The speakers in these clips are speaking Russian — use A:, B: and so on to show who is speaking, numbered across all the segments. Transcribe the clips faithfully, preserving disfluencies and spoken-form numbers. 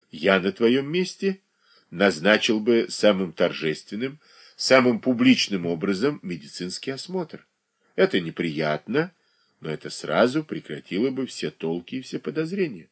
A: Я на твоем месте назначил бы самым торжественным, самым публичным образом медицинский осмотр. Это неприятно, но это сразу прекратило бы все толки и все подозрения.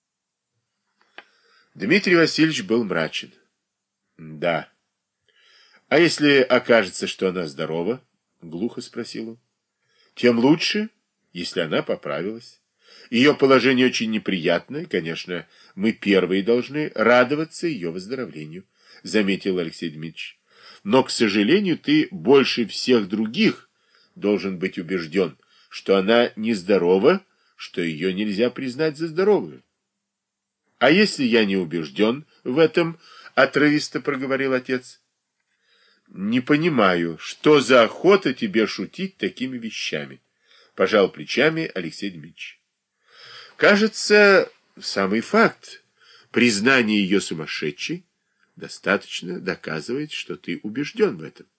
A: Дмитрий Васильевич был мрачен. Да. А если окажется, что она здорова? Глухо спросил он. Тем лучше, если она поправилась. Ее положение очень неприятное, конечно, мы первые должны радоваться ее выздоровлению, заметил Алексей Дмитриевич. Но, к сожалению, ты больше всех других должен быть убежден, что она нездорова, что ее нельзя признать за здоровую. А если я не убежден в этом, отрывисто проговорил отец, не понимаю, что за охота тебе шутить такими вещами, пожал плечами Алексей Дмитриевич. Кажется, самый факт признания ее сумасшедшей достаточно доказывает, что ты убежден в этом.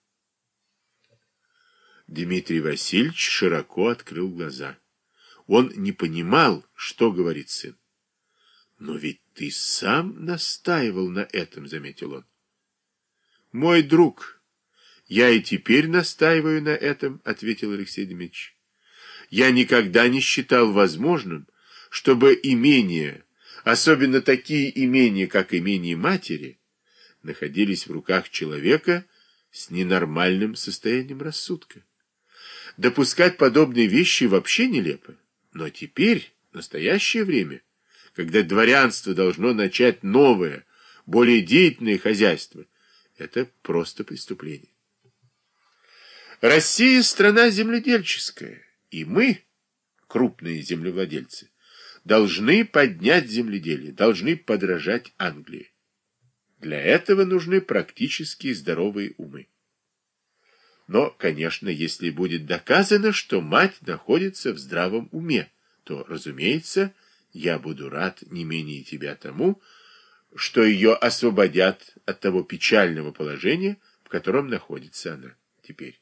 A: Дмитрий Васильевич широко открыл глаза. Он не понимал, что говорит сын. Но ведь ты сам настаивал на этом, заметил он. Мой друг, я и теперь настаиваю на этом, ответил Алексей Дмитриевич. Я никогда не считал возможным, чтобы имения, особенно такие имения, как имение матери, находились в руках человека с ненормальным состоянием рассудка. Допускать подобные вещи вообще нелепо. Но теперь, в настоящее время, когда дворянство должно начать новое, более деятельное хозяйство, это просто преступление. Россия – страна земледельческая, и мы, крупные землевладельцы, должны поднять земледелие, должны подражать Англии. Для этого нужны практически здоровые умы. Но, конечно, если будет доказано, что мать находится в здравом уме, то, разумеется, я буду рад не менее тебя тому, что ее освободят от того печального положения, в котором находится она теперь.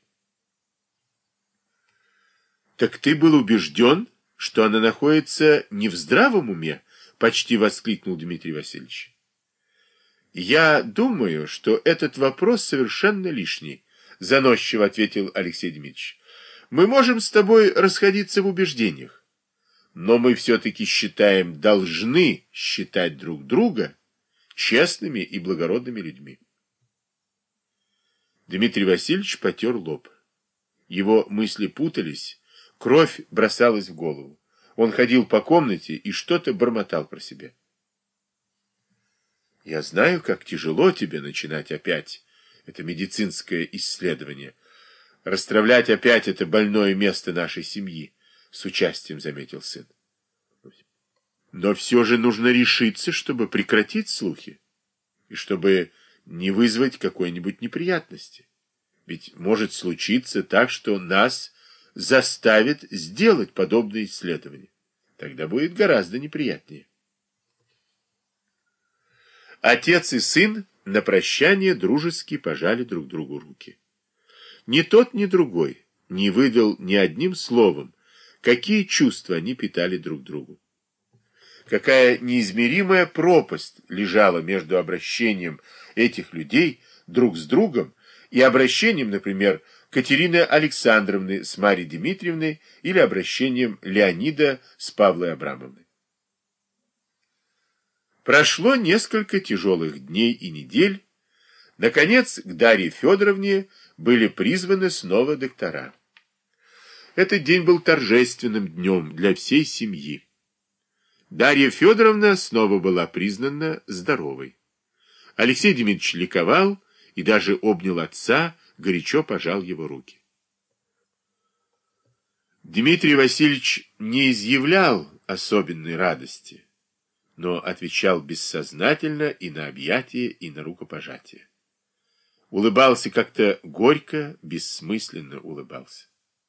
A: Так ты был убежден, что она находится не в здравом уме? Почти воскликнул Дмитрий Васильевич. Я думаю, что этот вопрос совершенно лишний, заносчиво ответил Алексей Дмитриевич. Мы можем с тобой расходиться в убеждениях, но мы все-таки считаем, должны считать друг друга честными и благородными людьми. Дмитрий Васильевич потер лоб. Его мысли путались, кровь бросалась в голову. Он ходил по комнате и что-то бормотал про себя. Я знаю, как тяжело тебе начинать опять это медицинское исследование, расстравлять опять это больное место нашей семьи, с участием заметил сын. Но все же нужно решиться, чтобы прекратить слухи, и чтобы не вызвать какой-нибудь неприятности. Ведь может случиться так, что нас заставит сделать подобное исследование. Тогда будет гораздо неприятнее. Отец и сын на прощание дружески пожали друг другу руки. Ни тот, ни другой не выдал ни одним словом, какие чувства они питали друг другу. Какая неизмеримая пропасть лежала между обращением этих людей друг с другом и обращением, например, Катерины Александровны с Марьей Дмитриевной или обращением Леонида с Павлой Абрамовной. Прошло несколько тяжелых дней и недель. Наконец, к Дарье Федоровне были призваны снова доктора. Этот день был торжественным днем для всей семьи. Дарья Федоровна снова была признана здоровой. Алексей Дмитриевич ликовал и даже обнял отца, горячо пожал его руки. Дмитрий Васильевич не изъявлял особенной радости, но отвечал бессознательно и на объятия, и на рукопожатие. Улыбался как-то горько, бессмысленно улыбался.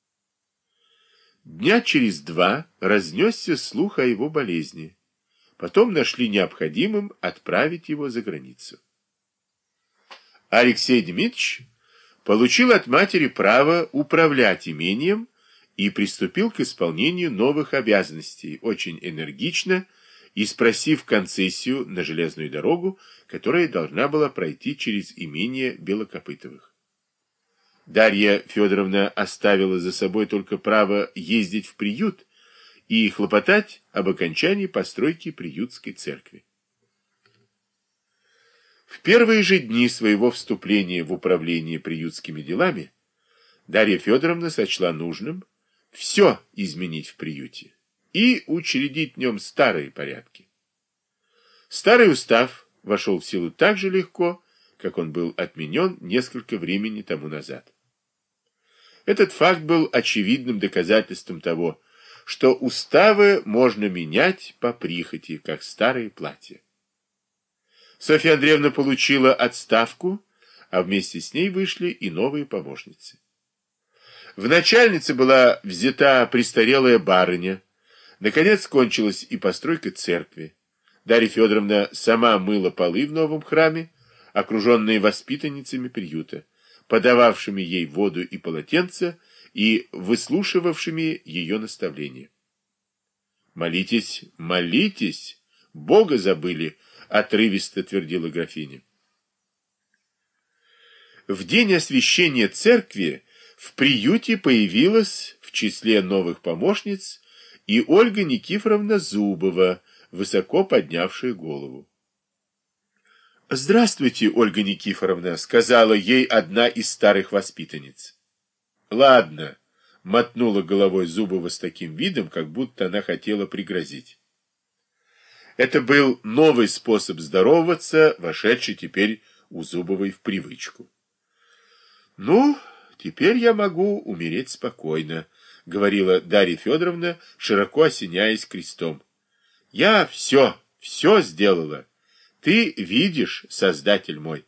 A: Дня через два разнесся слух о его болезни. Потом нашли необходимым отправить его за границу. Алексей Дмитриевич получил от матери право управлять имением и приступил к исполнению новых обязанностей очень энергично и спросив концессию на железную дорогу, которая должна была пройти через имение Белокопытовых. Дарья Федоровна оставила за собой только право ездить в приют и хлопотать об окончании постройки приютской церкви. В первые же дни своего вступления в управление приютскими делами Дарья Федоровна сочла нужным все изменить в приюте и учредить в нем старые порядки. Старый устав вошел в силу так же легко, как он был отменен несколько времени тому назад. Этот факт был очевидным доказательством того, что уставы можно менять по прихоти, как старые платья. Софья Андреевна получила отставку, а вместе с ней вышли и новые помощницы. В начальнице была взята престарелая барыня. Наконец кончилась и постройка церкви. Дарья Федоровна сама мыла полы в новом храме, окруженные воспитанницами приюта, подававшими ей воду и полотенца и выслушивавшими ее наставления. «Молитесь, молитесь, Бога забыли», — отрывисто твердила графиня. В день освящения церкви в приюте появилась в числе новых помощниц и Ольга Никифоровна Зубова, высоко поднявшая голову. «Здравствуйте, Ольга Никифоровна», — сказала ей одна из старых воспитанниц. «Ладно», — мотнула головой Зубова с таким видом, как будто она хотела пригрозить. Это был новый способ здороваться, вошедший теперь у Зубовой в привычку. «Ну, теперь я могу умереть спокойно», — говорила Дарья Федоровна, широко осеняясь крестом. «Я все, все сделала. Ты видишь, Создатель мой».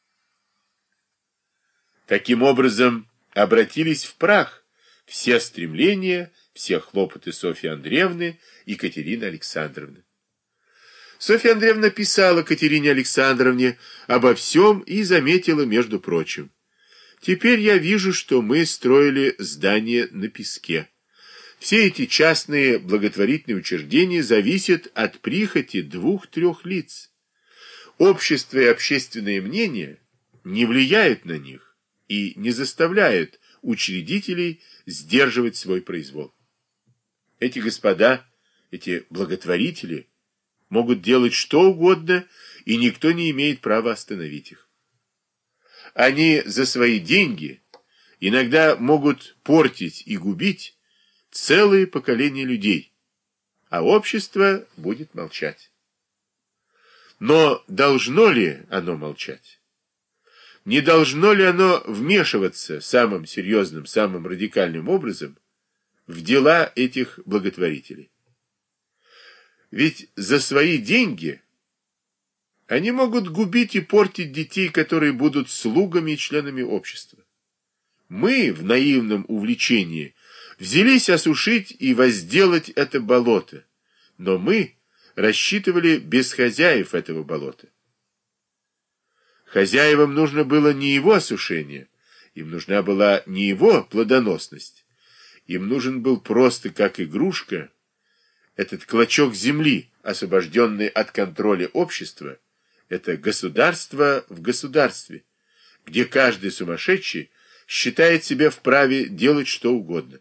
A: Таким образом, обратились в прах все стремления, все хлопоты Софьи Андреевны и Катерины Александровны. Софья Андреевна писала Катерине Александровне обо всем и заметила, между прочим: «Теперь я вижу, что мы строили здание на песке. Все эти частные благотворительные учреждения зависят от прихоти двух-трех лиц. Общество и общественное мнение не влияют на них и не заставляют учредителей сдерживать свой произвол. Эти господа, эти благотворители могут делать что угодно, и никто не имеет права остановить их. Они за свои деньги иногда могут портить и губить целые поколения людей, а общество будет молчать. Но должно ли оно молчать? Не должно ли оно вмешиваться самым серьезным, самым радикальным образом в дела этих благотворителей? Ведь за свои деньги они могут губить и портить детей, которые будут слугами и членами общества. Мы в наивном увлечении взялись осушить и возделать это болото, но мы рассчитывали без хозяев этого болота. Хозяевам нужно было не его осушение, им нужна была не его плодоносность, им нужен был просто, как игрушка, этот клочок земли, освобожденный от контроля общества, это государство в государстве, где каждый сумасшедший считает себя вправе делать что угодно.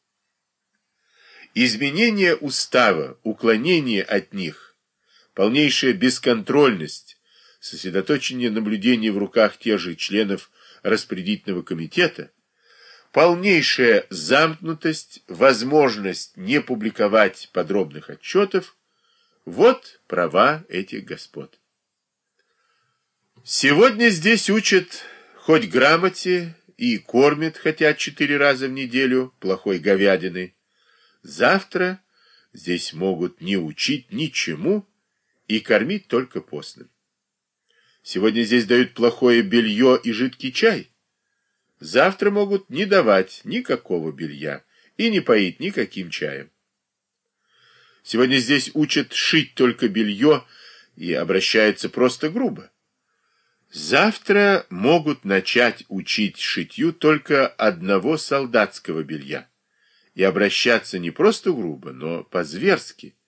A: Изменение устава, уклонение от них, полнейшая бесконтрольность, сосредоточение наблюдения в руках тех же членов распорядительного комитета, полнейшая замкнутость, возможность не публиковать подробных отчетов – вот права этих господ. Сегодня здесь учат хоть грамоте и кормят, хотя четыре раза в неделю, плохой говядины. Завтра здесь могут не учить ничему и кормить только постным. Сегодня здесь дают плохое белье и жидкий чай. Завтра могут не давать никакого белья и не поить никаким чаем. Сегодня здесь учат шить только белье и обращаются просто грубо. Завтра могут начать учить шитью только одного солдатского белья и обращаться не просто грубо, но по-зверски.